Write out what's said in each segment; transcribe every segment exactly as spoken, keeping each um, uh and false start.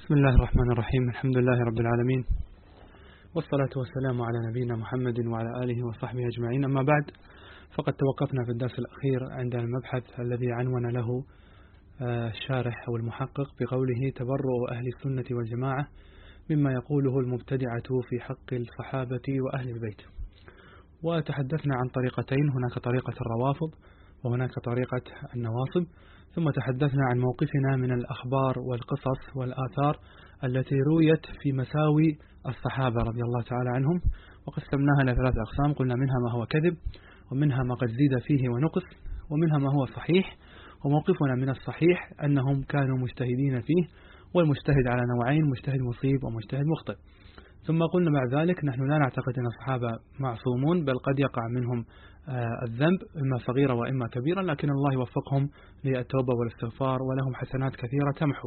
بسم الله الرحمن الرحيم. الحمد لله رب العالمين، والصلاة والسلام على نبينا محمد وعلى آله وصحبه أجمعين. أما بعد، فقد توقفنا في الدرس الأخير عند المبحث الذي عنون له الشارح أو المحقق بقوله تبرؤ أهل السنة والجماعة مما يقوله المبتدعة في حق الصحابة وأهل البيت. وتحدثنا عن طريقتين، هناك طريقة الروافض وهناك طريقة النواصب، ثم تحدثنا عن موقفنا من الأخبار والقصص والآثار التي رويت في مساوي الصحابة رضي الله تعالى عنهم، وقسمناها إلى ثلاث أقسام. قلنا منها ما هو كذب، ومنها ما قد زيد فيه ونقص، ومنها ما هو صحيح. وموقفنا من الصحيح أنهم كانوا مجتهدين فيه، والمجتهد على نوعين: مجتهد مصيب ومجتهد مخطئ. ثم قلنا بعد ذلك نحن لا نعتقد أن الصحابة معصومون، بل قد يقع منهم الذنب إما صغيرة وإما كبيرة، لكن الله يوفقهم للتوبة والاستغفار، ولهم حسنات كثيرة تمحو.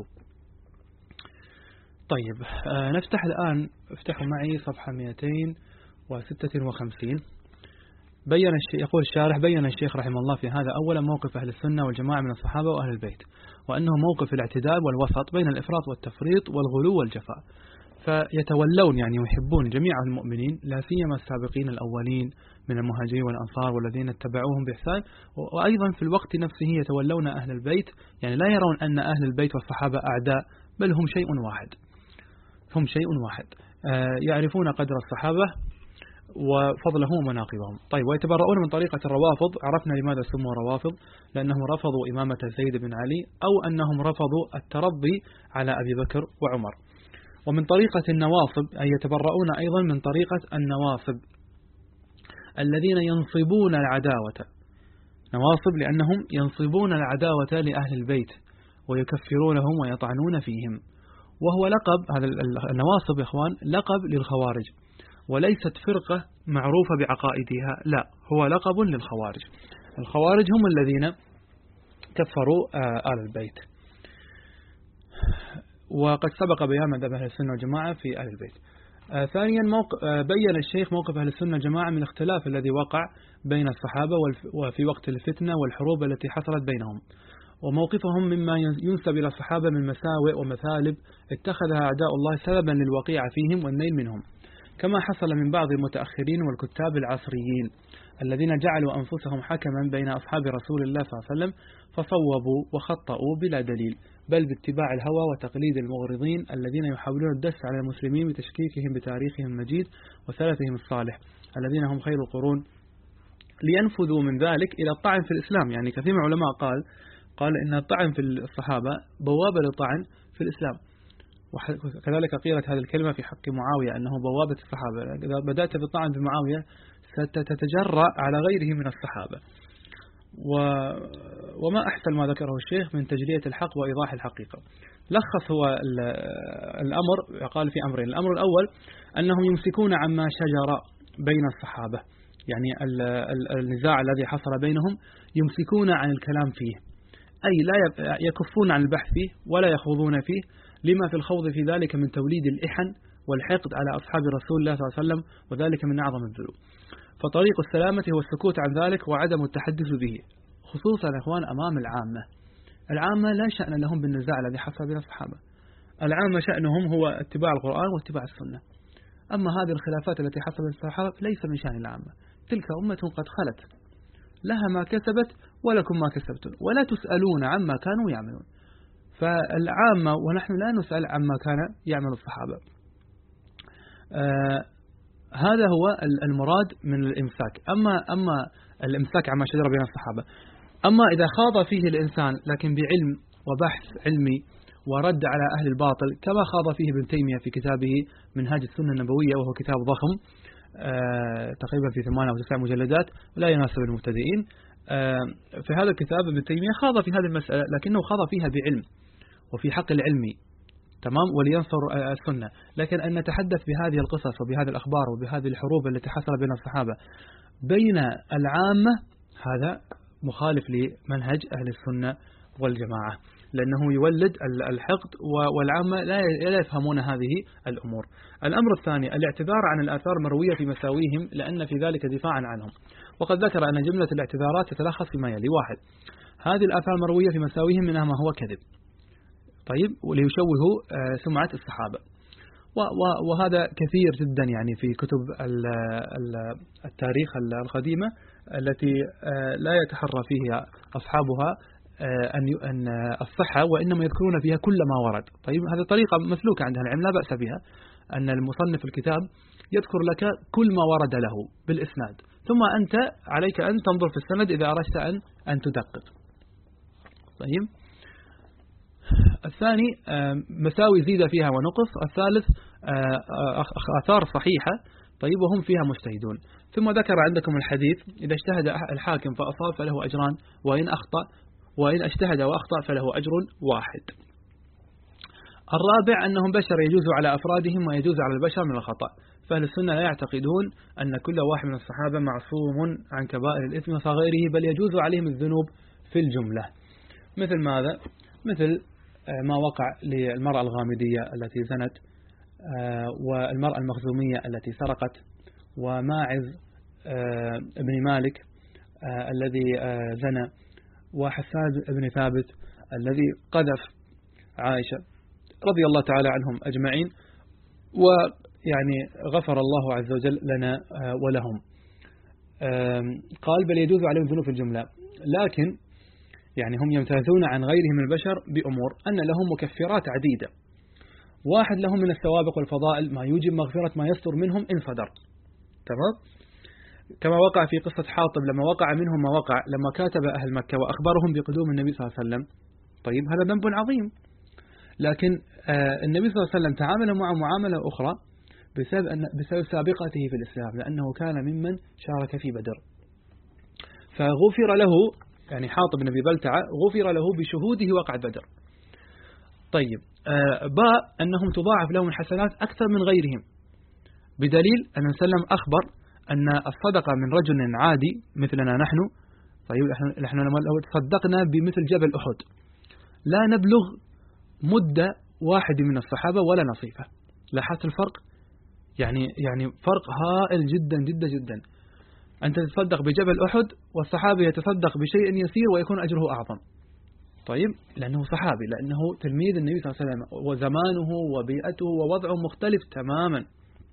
طيب، نفتح الآن، افتحوا معي صفحة مئتين وستة وخمسين. بين الشيخ، يقول الشارح: بين الشيخ رحمه الله في هذا أولا موقف أهل السنة والجماعة من الصحابة وأهل البيت، وأنه موقف الاعتدال والوسط بين الإفراط والتفريط والغلو والجفاء، فيتولون يعني يحبون جميع المؤمنين، لا سيما السابقين الأولين من المهاجرين والأنصار والذين اتبعوهم بإحسان، وأيضا في الوقت نفسه يتولون أهل البيت، يعني لا يرون أن أهل البيت والصحابة أعداء، بل هم شيء واحد، هم شيء واحد يعرفون قدر الصحابة وفضلهم ومناقبهم. طيب، ويتبرؤون من طريقة الروافض. عرفنا لماذا سموا روافض، لأنهم رفضوا إمامة زيد بن علي، أو أنهم رفضوا الترضي على أبي بكر وعمر. ومن طريقة النواصب أي يتبرؤون أيضا من طريقة النواصب الذين ينصبون العداوة، نواصب لأنهم ينصبون العداوة لأهل البيت ويكفرونهم ويطعنون فيهم. وهو لقب، هذا النواصب يا إخوان لقب للخوارج، وليست فرقة معروفة بعقائدها، لا، هو لقب للخوارج. الخوارج هم الذين كفروا آل البيت، وقد سبق بيان مذهب أهل السنة والجماعة في أهل البيت. آه ثانيا، موقف آه بين الشيخ موقف أهل السنة والجماعة من الاختلاف الذي وقع بين الصحابة وفي وقت الفتنة والحروب التي حصلت بينهم، وموقفهم مما ينسب إلى الصحابة من مساوئ ومثالب اتخذها أعداء الله سببا للوقيع فيهم والنيل منهم، كما حصل من بعض المتأخرين والكتاب العصريين الذين جعلوا أنفسهم حكما بين أصحاب رسول الله صلى الله عليه وسلم، فصوبوا وخطأوا بلا دليل، بل باتباع الهوى وتقليد المغرضين الذين يحاولون الدس على المسلمين بتشكيكهم بتاريخهم المجيد وسلفهم الصالح الذين هم خير القرون، لينفذوا من ذلك إلى الطعن في الإسلام. يعني كثير من العلماء قال قال إن الطعن في الصحابة بوابة للطعن في الإسلام، وكذلك قيلت هذه الكلمة في حق معاوية أنه بوابة الصحابة، إذا بدأت بالطعن بمعاوية ستتجرأ على غيره من الصحابة. و... وما أحسن ما ذكره الشيخ من تجلية الحق وإيضاح الحقيقة. لخص هو الأمر، قال في أمرين: الأمر الأول أنهم يمسكون عما شجر بين الصحابة، يعني النزاع الذي حصل بينهم يمسكون عن الكلام فيه، أي لا يكفون عن البحث فيه ولا يخوضون فيه، لما في الخوض في ذلك من توليد الإحن والحقد على أصحاب رسول الله صلى الله عليه وسلم، وذلك من أعظم الذنوب. فطريق السلامة هو السكوت عن ذلك وعدم التحدث به، خصوصا يا إخوان أمام العامة. العامة لا شأن لهم بالنزاع الذي حصل بين الصحابة، العامة شأنهم هو اتباع القرآن واتباع السنة. أما هذه الخلافات التي حصلت بين الصحابة ليس من شأن العامة، تلك أمة قد خلت، لها ما كسبت ولكم ما كسبتم ولا تسألون عما كانوا يعملون. فالعامة ونحن لا نسأل عما كان يعمل الصحابة. آه هذا هو المراد من الإمساك. أما أما الإمساك عما شجر بين الصحابة، أما إذا خاض فيه الإنسان لكن بعلم وبحث علمي ورد على أهل الباطل، كما خاض فيه ابن تيمية في كتابه منهاج السنة النبوية، وهو كتاب ضخم آه تقريبا في ثمانية أو تسع مجلدات لا يناسب المبتدئين. آه في هذا الكتاب ابن تيمية خاض في هذه المسألة، لكنه خاض فيها بعلم وفي حق العلمي، تمام، ولينصر السنة. لكن أن نتحدث بهذه القصص وبهذه الأخبار وبهذه الحروب التي حصلت بين الصحابة بين العامة، هذا مخالف لمنهج أهل السنة والجماعة، لأنه يولد الحقد، والعامة لا يفهمون هذه الأمور. الأمر الثاني الاعتذار عن الآثار المروية في مساويهم، لأن في ذلك دفاعا عنهم. وقد ذكر أن جملة الاعتذارات تتلخص فيما يلي: واحد، هذه الآثار المروية في مساويهم منها ما هو كذب، طيب، وليشوهوا سمعة الصحابة. وهذا كثير جدا يعني في كتب التاريخ القديمة التي لا يتحرى فيها أصحابها أن الصحة، وإنما يذكرون فيها كل ما ورد. طيب، هذه طريقة مسلوكة عند العلم لا بأس بها، أن المصنف الكتاب يذكر لك كل ما ورد له بالإسناد، ثم أنت عليك أن تنظر في السند إذا أردت أن أن تدقق. طيب، الثاني مساوي زيد فيها ونقص. الثالث آثار صحيحة، طيب، وهم فيها مجتهدون. ثم ذكر عندكم الحديث: إذا اجتهد الحاكم فأصاب فله أجران، وإن أخطأ وإن اجتهد وأخطأ فله أجر واحد. الرابع أنهم بشر يجوز على أفرادهم ويجوز على البشر من الخطأ. فأهل السنة لا يعتقدون أن كل واحد من الصحابة معصوم عن كبائر الإثم وصغيره، بل يجوز عليهم الذنوب في الجملة. مثل ماذا؟ مثل ما وقع للمرأة الغامدية التي زنت، والمرأة المخزومية التي سرقت، وماعز ابن مالك الذي زنى، وحسان بن ثابت الذي قذف عائشة رضي الله تعالى عنهم أجمعين، ويعني غفر الله عز وجل لنا ولهم. قال: بل يجوز عليهم ذنوب في الجملة، لكن يعني هم يمتازون عن غيرهم من البشر بأمور أن لهم مكفرات عديدة. واحد، لهم من السوابق والفضائل ما يوجب مغفرة ما يستر منهم إن صدر. تمام؟ كما وقع في قصة حاطب لما وقع منهم ما وقع لما كاتب أهل مكة وأخبرهم بقدوم النبي صلى الله عليه وسلم. طيب، هذا ذنب عظيم، لكن آه النبي صلى الله عليه وسلم تعامل معه معاملة أخرى بسبب, أن بسبب سابقته في الإسلام، لأنه كان ممن شارك في بدر، فغفر له، يعني حاطب بن أبي بلتعة غفر له بشهوده وقع بدر. طيب، آه باء أنهم تضاعف لهم الحسنات أكثر من غيرهم، بدليل أن سلم أخبر أن الصدقة من رجل عادي مثلنا نحن، طيب، نحن لو تصدقنا بمثل جبل أحد لا نبلغ مدة واحد من الصحابة ولا نصيفة. لاحظت الفرق؟ يعني يعني فرق هائل جدا جدا جدا. أنت تتصدق بجبل أحد والصحابي يتصدق بشيء يسير ويكون أجره أعظم. طيب، لأنه صحابي، لأنه تلميذ النبي صلى الله عليه وسلم، وزمانه وبيئته ووضعه مختلف تماما.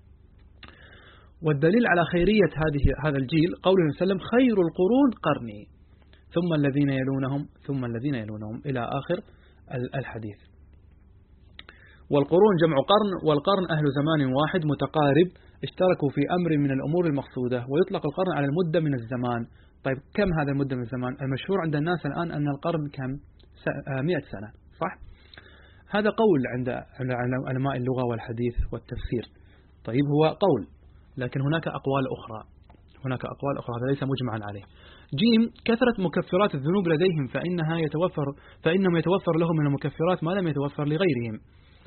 والدليل على خيرية هذه هذا الجيل قوله صلى الله عليه وسلم: خير القرون قرني ثم الذين يلونهم ثم الذين يلونهم إلى آخر الحديث. والقرون جمع قرن، والقرن أهل زمان واحد متقارب اشتركوا في أمر من الأمور المقصودة، ويطلق القرن على المدة من الزمان. طيب، كم هذا المدة من الزمان؟ المشهور عند الناس الآن أن القرن كم؟ مئة سنة، صح؟ هذا قول عند علماء اللغة والحديث والتفسير. طيب، هو قول، لكن هناك أقوال أخرى، هناك أقوال أخرى، هذا ليس مجمعا عليه. جيم، كثرة مكفرات الذنوب لديهم، فإنها يتوفر فإنهم يتوفر لهم من المكفرات ما لم يتوفر لغيرهم.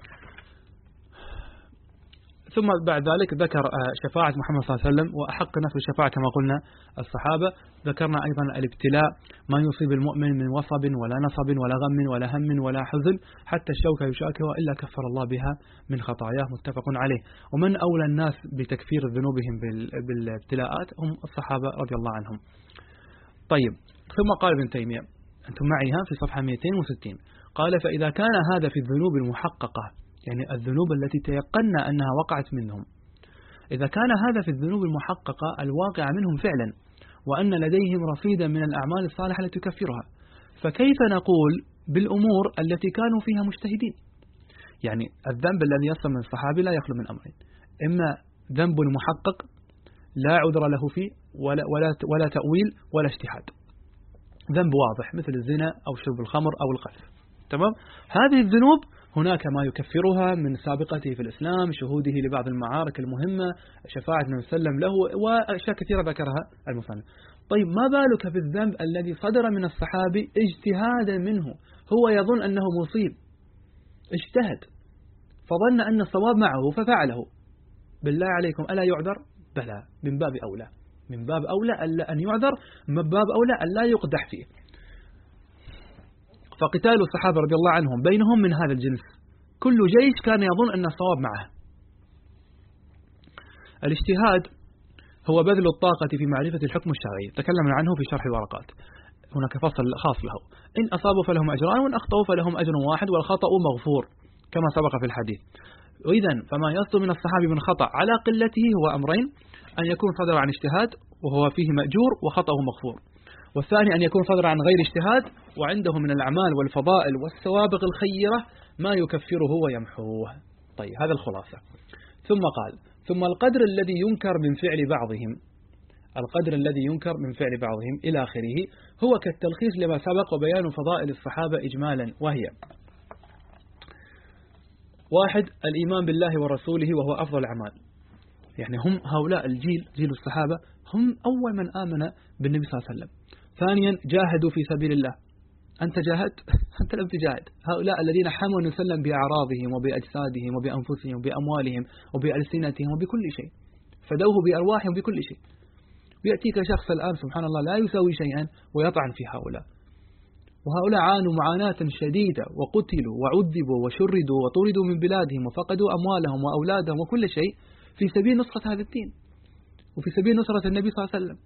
ثم بعد ذلك ذكر شفاعة محمد صلى الله عليه وسلم، وأحق نفس الشفاعة كما قلنا الصحابة. ذكرنا أيضا الابتلاء، ما يصيب المؤمن من وصب ولا نصب ولا غم ولا هم ولا حزن حتى الشوكة يشاكها إلا كفر الله بها من خطاياه، متفق عليه. ومن أولى الناس بتكفير ذنوبهم بالابتلاءات هم الصحابة رضي الله عنهم. طيب، ثم قال ابن تيمية، أنتم معيها في صفحة مئتين وستين، قال: فإذا كان هذا في الذنوب المحققة، يعني الذنوب التي تيقنا أنها وقعت منهم، إذا كان هذا في الذنوب المحققة الواقعة منهم فعلا، وأن لديهم رصيدا من الأعمال الصالحة التي تكفرها، فكيف نقول بالأمور التي كانوا فيها مجتهدين؟ يعني الذنب الذي يصل من الصحابي لا يخلو من أمرين: إما ذنب محقق لا عذر له فيه ولا, ولا, ولا تأويل ولا اجتهاد، ذنب واضح مثل الزنا أو شرب الخمر أو القذف. تمام؟ هذه الذنوب هناك ما يكفرها من سابقته في الإسلام، شهوده لبعض المعارك المهمة، شفاعة النبي صلى الله عليه وسلم له، وأشياء كثيرة ذكرها المصنف. طيب، ما بالك بالذنب الذي صدر من الصحابي اجتهادا منه، هو يظن أنه مصيب، اجتهد فظن أن الصواب معه ففعله، بالله عليكم ألا يعذر؟ بلى، من باب أولى، من باب أولى ألا أن يعذر، من باب أولى أن لا يقدح فيه. فقتال الصحابة رضي الله عنهم بينهم من هذا الجنس، كل جيش كان يظن أن الصواب معه. الاجتهاد هو بذل الطاقة في معرفة الحكم الشرعي، تكلمنا عنه في شرح الورقات. هناك فصل خاص له: إن أصابوا فلهم أجران وإن أخطأوا فلهم أجر واحد والخطأ مغفور كما سبق في الحديث. وإذن فما يصدر من الصحابي من خطأ على قلته هو أمرين: أن يكون صدر عن اجتهاد وهو فيه مأجور وخطأه مغفور، والثاني أن يكون صدر عن غير اجتهاد وعنده من الأعمال والفضائل والسوابق الخيرة ما يكفره ويمحوه. طيب هذا الخلاصة. ثم قال: ثم القدر الذي ينكر من فعل بعضهم، القدر الذي ينكر من فعل بعضهم إلى آخره، هو كالتلخيص لما سبق وبيان فضائل الصحابة إجمالا، وهي: واحد، الإيمان بالله ورسوله وهو أفضل الأعمال، يعني هم هؤلاء الجيل جيل الصحابة هم أول من آمن بالنبي صلى الله عليه وسلم. ثانيا، جاهدوا في سبيل الله. أنت جاهدت؟ أنت لم تجاهد. هؤلاء الذين حموا النبي صلى الله عليه وسلم بأعراضهم وبأجسادهم وبأنفسهم وبأموالهم وبألسنتهم وبكل شيء، فدوه بأرواحهم بكل شيء. ويأتيك شخص الآن سبحان الله لا يسوي شيئا ويطعن في هؤلاء، وهؤلاء عانوا معاناة شديدة وقتلوا وعذبوا وشردوا وطردوا من بلادهم وفقدوا أموالهم وأولادهم وكل شيء في سبيل نصرة هذا الدين وفي سبيل نصرة النبي صلى الله عليه وسلم.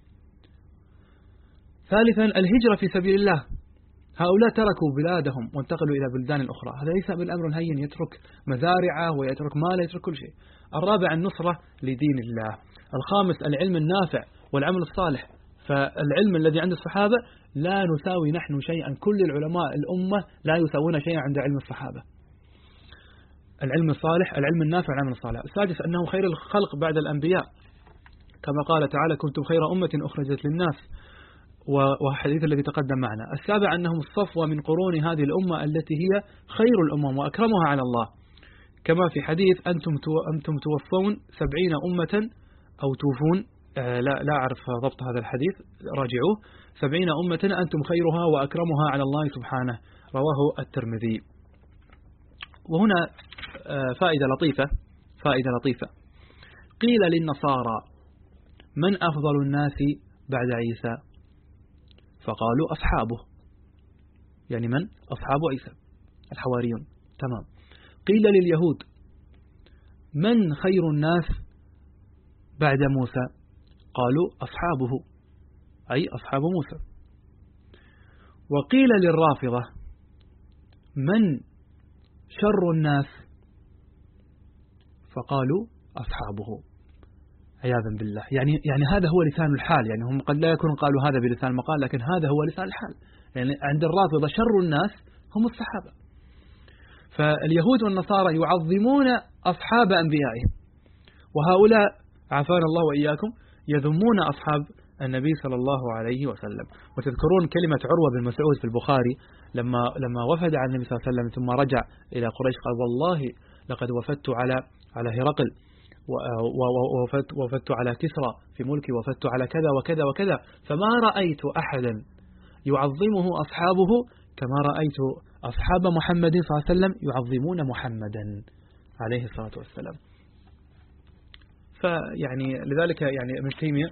ثالثا، الهجرة في سبيل الله. هؤلاء تركوا بلادهم وانتقلوا إلى بلدان أخرى، هذا ليس بالأمر الهين، يترك مزارعه ويترك ماله يترك كل شيء. الرابع، النصرة لدين الله. الخامس، العلم النافع والعمل الصالح. فالعلم الذي عند الصحابة لا نساوي نحن شيئا، كل العلماء الأمة لا يساوون شيئا عند علم الصحابة. العلم الصالح، العلم النافع، العمل الصالح. السادس، أنه خير الخلق بعد الأنبياء، كما قال تعالى: كنتم خير أمة أخرجت للناس، وحديث الذي تقدم معنا. السابع، أنهم الصفوة من قرون هذه الأمة التي هي خير الأمم وأكرمها على الله، كما في حديث: أنتم أنتم توفون سبعين أمة أو توفون، لا لا أعرف ضبط هذا الحديث، راجعوه، سبعين أمة أنتم خيرها وأكرمها على الله سبحانه، رواه الترمذي. وهنا فائدة لطيفة فائدة لطيفة قيل للنصارى: من أفضل الناس بعد عيسى؟ فقالوا: أصحابه، يعني من؟ أصحاب عيسى الحواريون. تمام. قيل لليهود: من خير الناس بعد موسى؟ قالوا: أصحابه، أي أصحاب موسى. وقيل للرافضة: من شر الناس؟ فقالوا: أصحابه، عياذا بالله. يعني يعني هذا هو لسان الحال، يعني هم قد لا يكونوا قالوا هذا بلسان المقال، لكن هذا هو لسان الحال. يعني عند الرافضة شر الناس هم الصحابة. فاليهود والنصارى يعظمون أصحاب أنبيائهم، وهؤلاء عافانا الله وإياكم يذمون أصحاب النبي صلى الله عليه وسلم. وتذكرون كلمة عروة بن مسعود في البخاري لما لما وفد على النبي صلى الله عليه وسلم ثم رجع إلى قريش، قال: والله لقد وفدت على على هرقل، ووفدت وفدت على كسرى في ملكي، وفدت على كذا وكذا وكذا، فما رأيت أحدا يعظمه أصحابه كما رأيت أصحاب محمد صلى الله عليه وسلم يعظمون محمدا عليه الصلاة والسلام. فيعني لذلك يعني ابن تيمية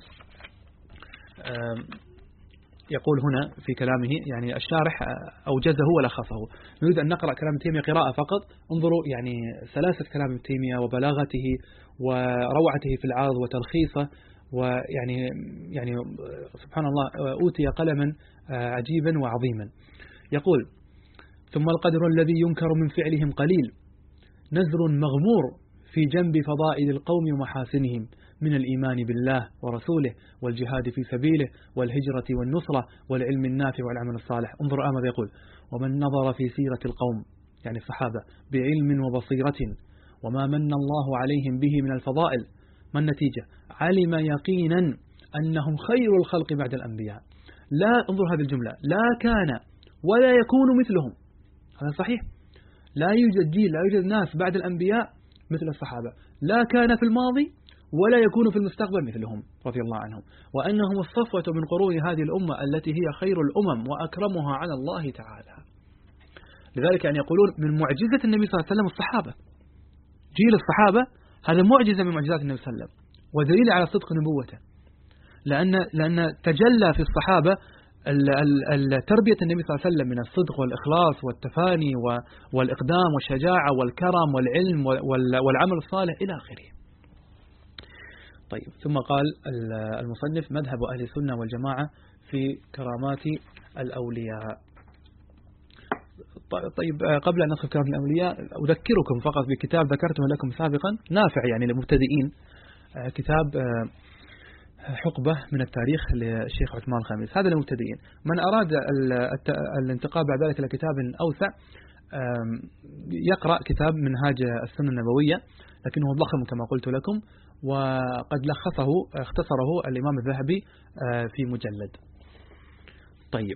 يقول هنا في كلامه، يعني الشارح أوجزه ولخصه. نريد أن نقرأ كلام ابن تيمية قراءة فقط. انظروا يعني سلاسة كلام ابن تيمية وبلاغته وروعته في العرض وتلخيصه، ويعني يعني سبحان الله أوتي قلما عجيبا وعظيما. يقول: ثم القدر الذي ينكر من فعلهم قليل، نزر مغمور في جنب فضائل القوم ومحاسنهم من الإيمان بالله ورسوله والجهاد في سبيله والهجرة والنصرة والعلم النافع والعمل الصالح. انظر ماذا يقول: ومن نظر في سيرة القوم، يعني الصحابة، بعلم وبصيرة وما من الله عليهم به من الفضائل، ما النتيجة؟ علم يقينا أنهم خير الخلق بعد الأنبياء. لا، انظر هذه الجملة: لا كان ولا يكون مثلهم. هذا صحيح، لا يوجد جيل، لا يوجد ناس بعد الأنبياء مثل الصحابة، لا كان في الماضي ولا يكون في المستقبل مثلهم رضي الله عنهم، وأنهم الصفوة من قرون هذه الأمة التي هي خير الأمم وأكرمها على الله تعالى. لذلك أن يقولون من معجزة النبي صلى الله عليه وسلم الصحابة، جيل الصحابة هذا معجزة من معجزات النبي صلى الله عليه وسلم ودليل على صدق نبوته، لأن لأن تجلى في الصحابة تربية النبي صلى الله عليه وسلم من الصدق والإخلاص والتفاني والإقدام والشجاعة والكرم والعلم والعمل الصالح إلى آخره. طيب، ثم قال المصنف: مذهب أهل السنة والجماعة في كرامات الأولياء. طيب قبل أن ندخل في كرامات الأولياء أذكركم فقط بكتاب ذكرته لكم سابقا نافع يعني للمبتدئين، كتاب حقبة من التاريخ للشيخ عثمان الخامس، هذا للمبتدئين. من أراد الانتقال بعد ذلك إلى كتاب أوسع يقرأ كتاب منهاج السنة النبوية، لكنه ضخم كما قلت لكم، وقد لخصه اختصره الإمام الذهبي في مجلد. طيب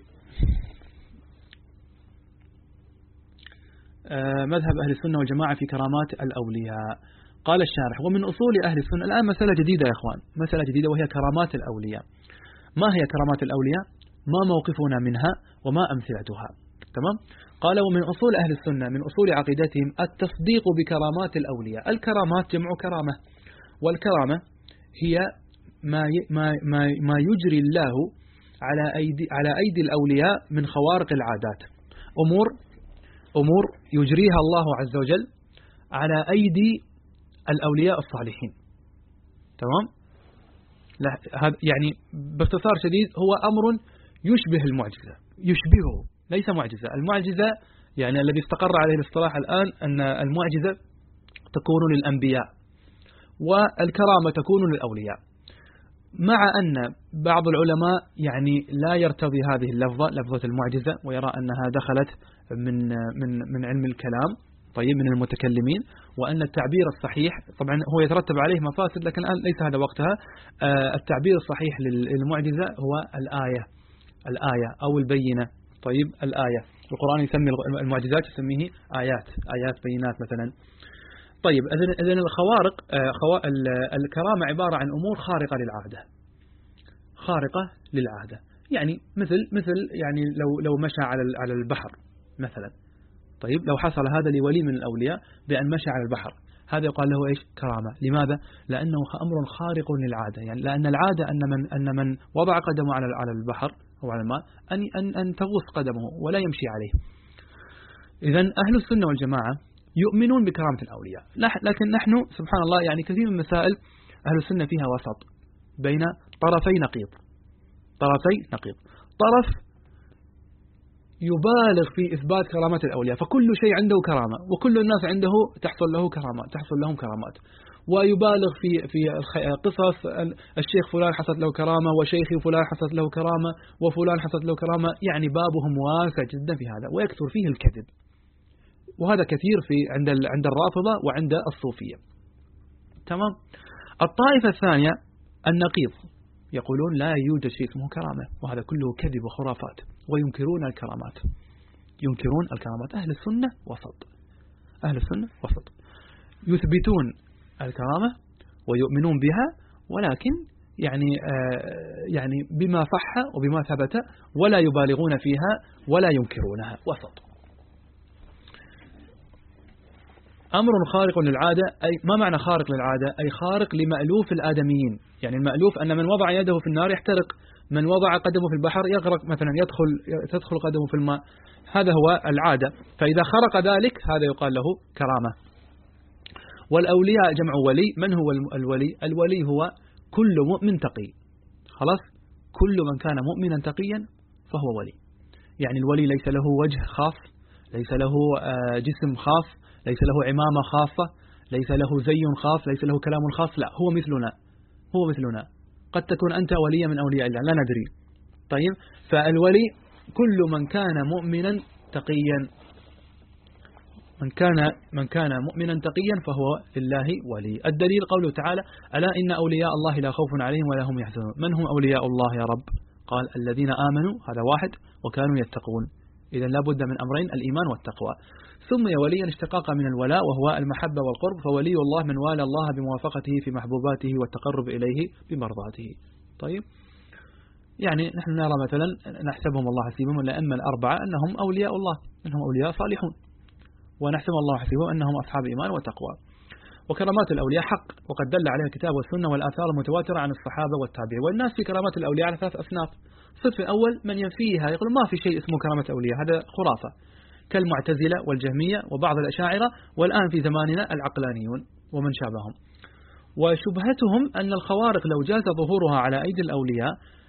مذهب أهل السنة والجماعة في كرامات الأولياء. قال الشارح: ومن أصول أهل السنة، الآن مسألة جديدة يا إخوان، مسألة جديدة وهي كرامات الأولياء. ما هي كرامات الأولياء؟ ما موقفنا منها وما أمثلتها؟ تمام؟ قال: ومن أصول أهل السنة، من أصول عقيدتهم التصديق بكرامات الأولياء. الكرامات جمع كرامة، والكرامة هي ما ما ما ما يجري الله على أيدي على أيدي الأولياء من خوارق العادات، أمور أمور يجريها الله عز وجل على أيدي الأولياء الصالحين. تمام؟ هذا يعني باختصار شديد هو أمر يشبه المعجزة، يشبهه ليس معجزة. المعجزة يعني الذي استقر عليه الاصطلاح الآن أن المعجزة تكون للأنبياء والكرامة تكون للأولياء، مع أن بعض العلماء يعني لا يرتضي هذه اللفظة، لفظة المعجزة، ويرى أنها دخلت من من من علم الكلام، طيب من المتكلمين، وأن التعبير الصحيح طبعا هو يترتب عليه مفاسد، لكن الآن ليس هذا وقتها. التعبير الصحيح للمعجزة هو الآية، الآية أو البينة. طيب الآية، القرآن يسمي المعجزات يسميه آيات، آيات بينات مثلا. طيب إذن الخوارق، الكرامة عبارة عن أمور خارقة للعادة، خارقة للعادة، يعني مثل مثل يعني لو لو مشى على على البحر مثلا. طيب لو حصل هذا لولي من الأولياء بأن مشى على البحر، هذا يقال له إيش؟ كرامة. لماذا؟ لأنه أمر خارق للعادة، يعني لأن العادة أن من أن من وضع قدمه على على البحر أو على الماء أن أن أن تغوص قدمه ولا يمشي عليه. إذن أهل السنة والجماعة يؤمنون بكرامة الأولياء، لكن نحن سبحان الله يعني كثير من مسائل أهل السنة فيها وسط بين طرفي نقيض، طرفي نقيض. طرف يبالغ في إثبات كرامات الأولياء، فكل شيء عنده كرامة، وكل الناس عنده تحصل له كرامات، تحصل لهم كرامات، ويبالغ في في قصص الشيخ فلان حصلت له كرامة، وشيخي فلان حصلت له كرامة، وفلان حصلت له كرامة، يعني بابهم واسع جدا في هذا، ويكثر فيه الكذب، وهذا كثير في عند عند الرافضة وعند الصوفية. تمام. الطائفة الثانية النقيض، يقولون لا يوجد شيء اسمه كرامة، وهذا كله كذب وخرافات، وينكرون الكرامات، ينكرون الكرامات. أهل السنة وسط، أهل السنة وسط، يثبتون الكرامة ويؤمنون بها، ولكن يعني آه يعني بما صح وبما ثبت، ولا يبالغون فيها ولا ينكرونها، وسط. أمر خارق للعادة، أي ما معنى خارق للعادة؟ أي خارق لمألوف الآدميين، يعني المألوف أن من وضع يده في النار يحترق، من وضع قدمه في البحر يغرق مثلا، يدخل تدخل قدمه في الماء، هذا هو العادة. فإذا خرق ذلك هذا يقال له كرامة. والأولياء جمع ولي. من هو الولي؟ الولي هو كل مؤمن تقي، خلاص، كل من كان مؤمنا تقيا فهو ولي. يعني الولي ليس له وجه خاص، ليس له جسم خاص، ليس له عمامة خاصة، ليس له زي خاص، ليس له كلام خاص، لا، هو مثلنا، هو مثلنا. قد تكون أنت وليا من أولياء الله لا ندري. طيب، فالولي كل من كان مؤمنا تقيا، من كان من كان مؤمنا تقيا فهو لله ولي. الدليل قوله تعالى: ألا إن أولياء الله لا خوف عليهم ولا هم يحزنون. من هم أولياء الله يا رب؟ قال: الذين آمنوا، هذا واحد، وكانوا يتقون. إذن لا بد من أمرين: الإيمان والتقوى. سمي وليا اشتقاقا من الولاء وهو المحبة والقرب، فولي الله من والى الله بموافقته في محبوباته والتقرب إليه بمرضاته. طيب، يعني نحن نرى مثلا نحسبهم الله حسيبهم الأئمة الأربعة أنهم أولياء الله، أنهم أولياء صالحون، ونحسب الله حسيبهم أنهم أصحاب إيمان وتقوى. وكرامات الأولياء حق، وقد دل عليها الكتاب والسنة والآثار المتواترة عن الصحابة والتابعين. والناس في كرامات الأولياء على ثلاث أصناف. الصف الأول من ينفيها، يقول ما في شيء اسمه كرامة أولياء، هذا خرافة، كالمعتزلة والجهمية وبعض الأشاعرة، والآن في زماننا العقلانيون ومن شابههم. وشبهتهم أن الخوارق لو جاز ظهورها على أيدي الأولياء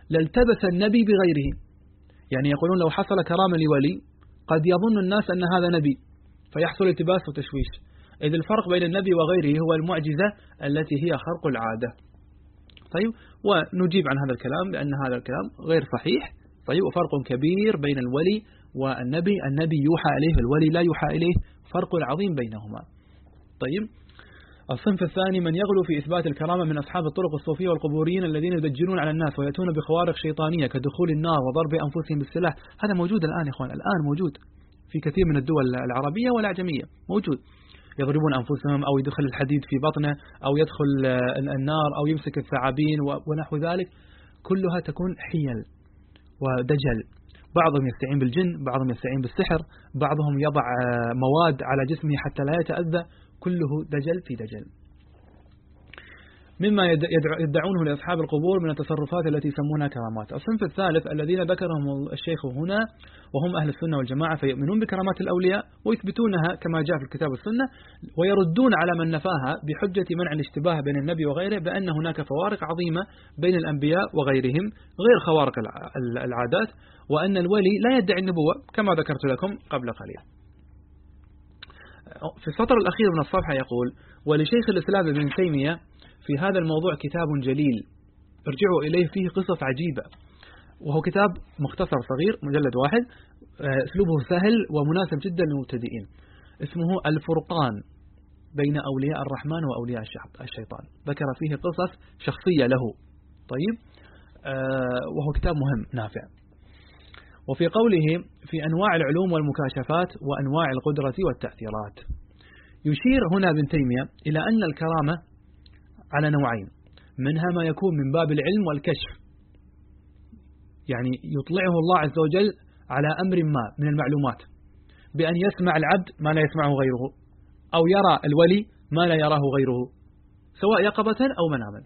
لالتبس النبي بغيره. يعني يقولون لو حصل كرامة لولي قد يظن الناس أن هذا نبي فيحصل التباس وتشويش، إذ الفرق بين النبي وغيره هو المعجزة التي هي خرق العادة. طيب، ونجيب عن هذا الكلام بأن هذا الكلام غير صحيح. طيب، وفرق كبير بين الولي والنبي، النبي يوحى إليه، الولي لا يوحى إليه، فرق عظيم بينهما. طيب، الصنف الثاني من يغلو في إثبات الكرامة من أصحاب الطرق الصوفية والقبوريين الذين يدجنون على الناس ويأتون بخوارق شيطانية كدخول النار وضرب أنفسهم بالسلاح. هذا موجود الآن يا إخوان، الآن موجود في كثير من الدول العربية والأعجمية، موجود. يضربون أنفسهم أو يدخل الحديد في بطنه أو يدخل النار أو يمسك الثعابين ونحو ذلك، كلها تكون حيل ودجل. بعضهم يستعين بالجن، بعضهم يستعين بالسحر، بعضهم يضع مواد على جسمه حتى لا يتأذى، كله دجل في دجل. مما يدعونه لأصحاب القبور من التصرفات التي يسمونها كرامات. الصنف الثالث الذين ذكرهم الشيخ هنا وهم أهل السنة والجماعة، فيؤمنون بكرامات الأولياء ويثبتونها كما جاء في الكتاب والسنة، ويردون على من نفاها بحجة منع الاشتباه بين النبي وغيره، بأن هناك فوارق عظيمة بين الأنبياء وغيرهم غير خوارق العادات، وأن الولي لا يدعي النبوة كما ذكرت لكم قبل قليل. في السطر الأخير من الصفحة يقول: ولشيخ الإسلام ابن تيمية في هذا الموضوع كتاب جليل ارجعوا إليه، فيه قصص عجيبة، وهو كتاب مختصر صغير مجلد واحد، أسلوبه سهل ومناسب جدا للمبتدئين، اسمه الفرقان بين أولياء الرحمن وأولياء الشيطان، ذكر فيه قصص شخصية له. طيب، وهو كتاب مهم نافع. وفي قوله في أنواع العلوم والمكاشفات وأنواع القدرة والتأثيرات، يشير هنا ابن تيمية إلى أن الكرامة على نوعين، منها ما يكون من باب العلم والكشف، يعني يطلعه الله عز وجل على أمر ما من المعلومات بأن يسمع العبد ما لا يسمعه غيره، أو يرى الولي ما لا يراه غيره سواء يقظة أو مناما،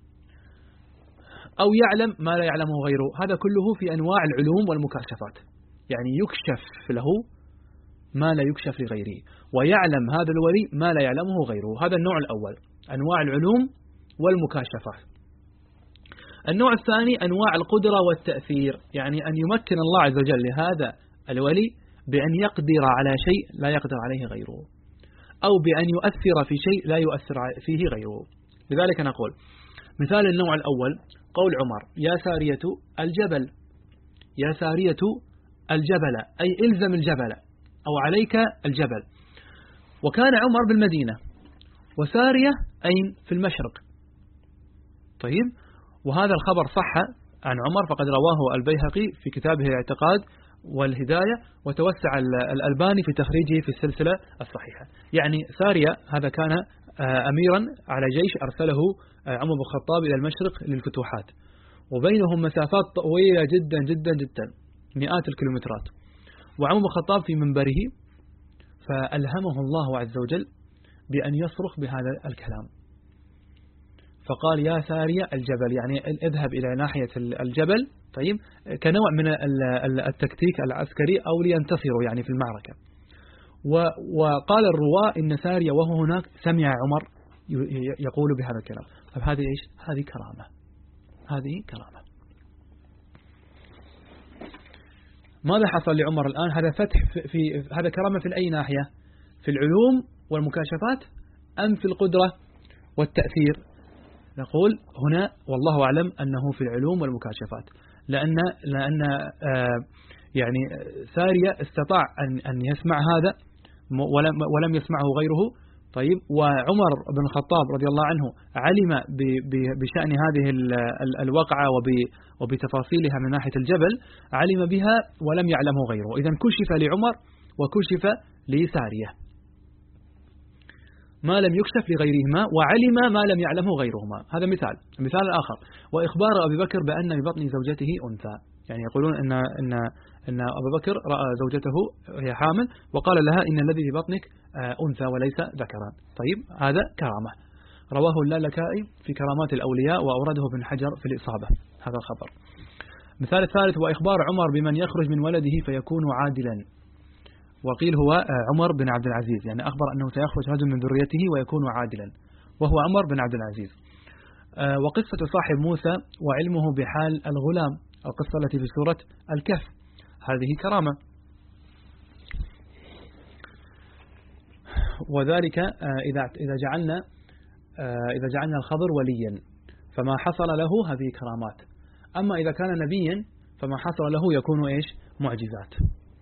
أو يعلم ما لا يعلمه غيره. هذا كله في أنواع العلوم والمكاشفات، يعني يكشف له ما لا يكشف لغيره، ويعلم هذا الولي ما لا يعلمه غيره. هذا النوع الأول، أنواع العلوم والمكاشفات. النوع الثاني أنواع القدرة والتأثير، يعني أن يمكن الله عز وجل لهذا الولي بأن يقدر على شيء لا يقدر عليه غيره، أو بأن يؤثر في شيء لا يؤثر فيه غيره. لذلك نقول مثال النوع الأول قول عمر: يا سارية الجبل، يا سارية الجبل، أي إلزم الجبل أو عليك الجبل. وكان عمر بالمدينة وسارية أين في المشرق. طيب، وهذا الخبر صح عن عمر فقد رواه البيهقي في كتابه الاعتقاد والهداية، وتوسع الألباني في تخريجه في السلسلة الصحيحة. يعني سارية هذا كان أميرا على جيش أرسله عمر بن الخطاب إلى المشرق للفتوحات، وبينهم مسافات طويلة جدا جدا جدا، مئات الكيلومترات. وعمر بن الخطاب في منبره فألهمه الله عز وجل بأن يصرخ بهذا الكلام، فقال: يا سارية الجبل، يعني اذهب إلى ناحية الجبل. طيب، كنوع من التكتيك العسكري أو لينتصروا يعني في المعركة. وقال الرواة إن سارية وهو هناك سمع عمر يقول بهذا الكلام. طيب، هذه إيش؟ هذه كرامة، هذه كرامة. ماذا حصل لعمر الآن؟ هذا فتح في, في هذا كرامة في أي ناحية؟ في العلوم والمكاشفات أم في القدرة والتأثير؟ نقول هنا والله أعلم أنه في العلوم والمكاشفات، لأن لأن آه يعني سارية استطاع أن أن يسمع هذا ولم ولم يسمعه غيره. طيب، وعمر بن الخطاب رضي الله عنه علم بشأن هذه الواقعة وبتفاصيلها من ناحية الجبل، علم بها ولم يعلمه غيره. إذن كشف لعمر وكشف لسارية ما لم يكشف لغيرهما، وعلم ما لم يعلمه غيرهما. هذا مثال. المثال الآخر: وإخبار أبي بكر بأن ببطن زوجته أنثى، يعني يقولون إن إن إن أبو بكر رأى زوجته هي حامل وقال لها إن الذي في بطنك أنثى وليس ذكرا. طيب، هذا كرامة، رواه اللالكائي في كرامات الأولياء وأورده ابن حجر في الإصابة هذا الخبر. مثال الثالث: وإخبار عمر بمن يخرج من ولده فيكون عادلا، وقيل هو عمر بن عبد العزيز، يعني أخبر أنه سيخرج رجل من ذريته ويكون عادلا، وهو عمر بن عبد العزيز. وقصة صاحب موسى وعلمه بحال الغلام، القصة التي في سورة الكهف، هذه كرامة. وذلك إذا إذا جعلنا إذا جعلنا الخضر وليا فما حصل له هذه كرامات. أما إذا كان نبيا فما حصل له يكون إيش؟ معجزات.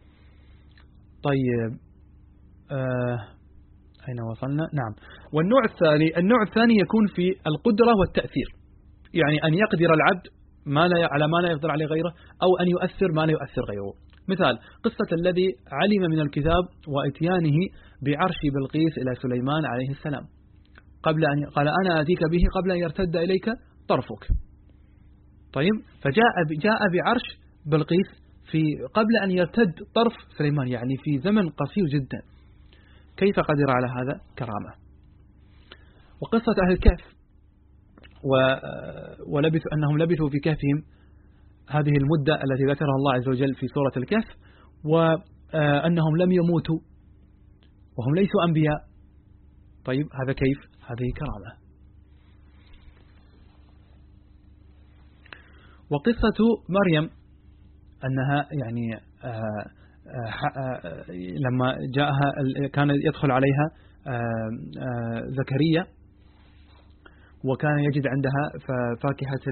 طيب آه أين وصلنا؟ نعم. والنوع الثاني النوع الثاني يكون في القدرة والتأثير، يعني أن يقدر العبد ما لا على ما لا يقدر عليه غيره، أو أن يؤثر ما لا يؤثر غيره. مثال قصة الذي علم من الكتاب وإتيانه بعرش بلقيس إلى سليمان عليه السلام، قبل أن قال أنا آتيك به قبل أن يرتد إليك طرفك. طيب فجاء جاء بعرش بلقيس في قبل أن يرتد طرف سليمان، يعني في زمن قصير جدا. كيف قدر على هذا؟ كرامة. وقصة أهل الكهف ولبثوا أنهم لبثوا في كهفهم هذه المدة التي ذكرها الله عز وجل في سورة الكهف، وأنهم لم يموتوا وهم ليسوا أنبياء. طيب هذا كيف؟ هذه كرامة. وقصة مريم أنها يعني آآ آآ لما جاءها كان يدخل عليها آآ آآ زكريا وكان يجد عندها فاكهة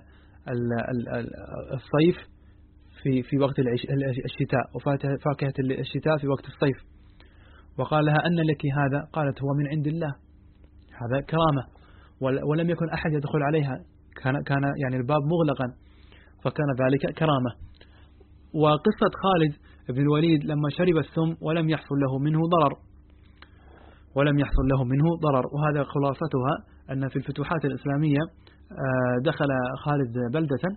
الصيف في في وقت الشتاء وفاكهة الشتاء في وقت الصيف، وقال لها أن لك هذا؟ قالت هو من عند الله. هذا كرامة. ولم يكن أحد يدخل عليها، كان كان يعني الباب مغلقا، فكان ذلك كرامة. وقصة خالد بن الوليد لما شرب السم ولم يحصل له منه ضرر ولم يحصل له منه ضرر وهذا خلاصتها أن في الفتوحات الإسلامية دخل خالد بلدة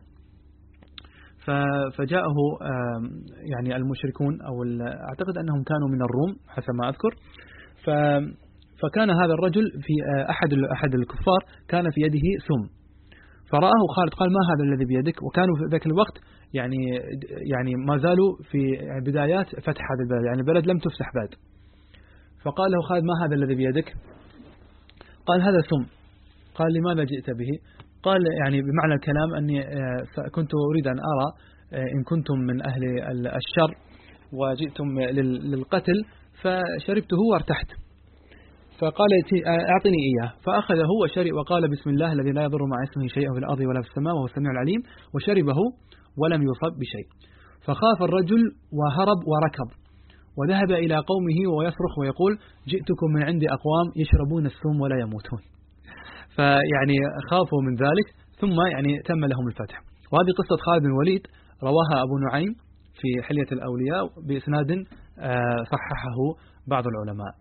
فجاءه يعني المشركون، أو أعتقد أنهم كانوا من الروم حسب ما أذكر، فكان هذا الرجل في أحد أحد الكفار كان في يده سم، فرآه خالد قال ما هذا الذي بيدك؟ وكانوا في ذاك الوقت يعني يعني ما زالوا في بدايات فتح هذا البلد، يعني البلد لم تفتح بعد. فقال له خالد ما هذا الذي بيدك؟ قال هذا سم. قال لماذا جئت به؟ قال يعني بمعنى الكلام أني كنت أريد أن أرى إن كنتم من أهل الشر وجئتم للقتل فشربته وارتحت. فقال أعطني إياه، فأخذه وشرب وقال بسم الله الذي لا يضر مع اسمه شيء في الأرض ولا في السماء وهو السميع العليم، وشربه ولم يصب بشيء. فخاف الرجل وهرب وركض وذهب إلى قومه ويصرخ ويقول جئتكم من عند أقوام يشربون السم ولا يموتون. فيعني خافوا من ذلك، ثم يعني تم لهم الفتح. وهذه قصة خالد بن الوليد رواها أبو نعيم في حلية الأولياء بإسناد صححه بعض العلماء.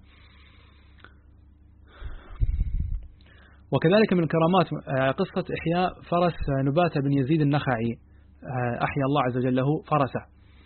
وكذلك من الكرامات قصة إحياء فرس نباتة بن يزيد النخعي، أحيا الله عز وجل له فرسه.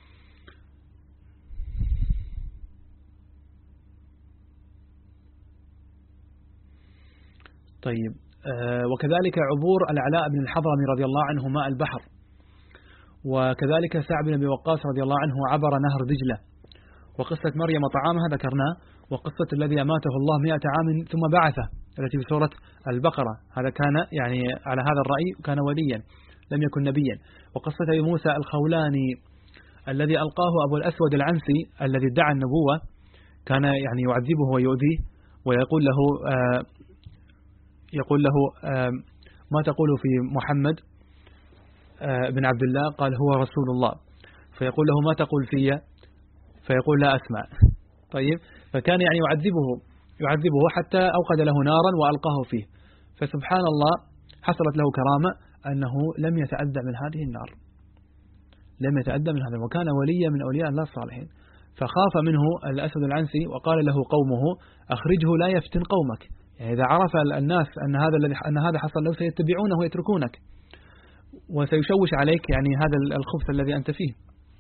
طيب وكذلك عبور العلاء بن الحضرمي رضي الله عنه ماء البحر، وكذلك سعد بن أبي وقاص رضي الله عنه عبر نهر دجلة، وقصة مريم طعامها ذكرناه، وقصة الذي أماته الله مئة عام ثم بعثه التي في سورة البقرة، هذا كان يعني على هذا الرأي كان وليا لم يكن نبيا. وقصة أبي موسى الخولاني الذي ألقاه أبو الأسود العنسي الذي ادعى النبوة، كان يعني يعذبه ويؤذيه ويقول له آه يقول له آه ما تقول في محمد آه بن عبد الله؟ قال هو رسول الله. فيقول له ما تقول في؟ فيقول لا أسمع. طيب فكان يعني يعذبه يعذبه حتى أوقد له نارا وألقاه فيه، فسبحان الله حصلت له كرامة أنه لم يتأذى من هذه النار، لم يتأذى من هذا، وكان وليا من أولياء الله الصالحين. فخاف منه الأسد العنسي وقال له قومه أخرجه لا يفتن قومك، يعني إذا عرف الناس أن هذا الذي أن هذا حصل له سيتبعونه ويتركونك وسيشوش عليك يعني هذا الخبث الذي أنت فيه.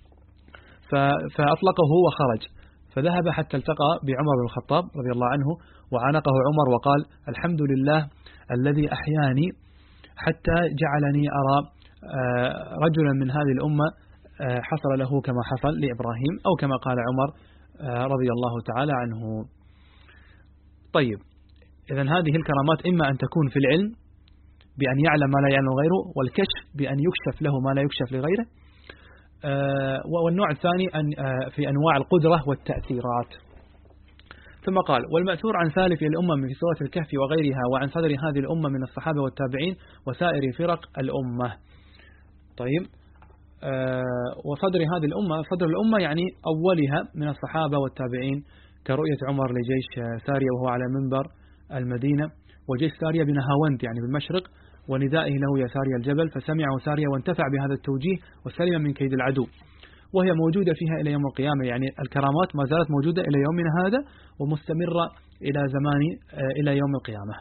فأطلقه وخرج، فذهب حتى التقى بعمر بن الخطاب رضي الله عنه وعانقه عمر وقال الحمد لله الذي أحياني حتى جعلني أرى رجلا من هذه الأمة حصل له كما حصل لإبراهيم، أو كما قال عمر رضي الله تعالى عنه. طيب إذن هذه الكرامات إما أن تكون في العلم بأن يعلم ما لا يعلم غيره، والكشف بأن يكشف له ما لا يكشف لغيره. والنوع الثاني أن في أنواع القدرة والتأثيرات. ثم قال: والمأثور عن سالف الأمم في سورة الكهف وغيرها، وعن صدر هذه الأمة من الصحابة والتابعين وسائر فرق الأمة. طيب، وصدر هذه الأمة، صدر الأمة يعني أولها من الصحابة والتابعين، كرؤية عمر لجيش سارية وهو على منبر المدينة، وجيش سارية بنهاوند يعني بالمشرق، وندائه له يا سارية الجبل، فسمعه سارية وانتفع بهذا التوجيه وسلم من كيد العدو، وهي موجودة فيها إلى يوم القيامة. يعني الكرامات ما زالت موجودة إلى يومنا هذا ومستمرة إلى زمان إلى يوم القيامة.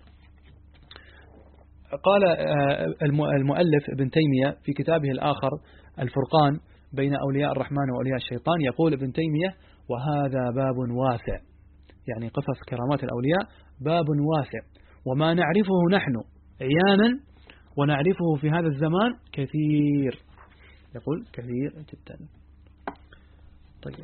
قال المؤلف ابن تيمية في كتابه الآخر الفرقان بين أولياء الرحمن وأولياء الشيطان، يقول ابن تيمية: وهذا باب واسع، يعني قصص كرامات الأولياء باب واسع، وما نعرفه نحن عيانا ونعرفه في هذا الزمان كثير. يقول كثير جدا. طيب،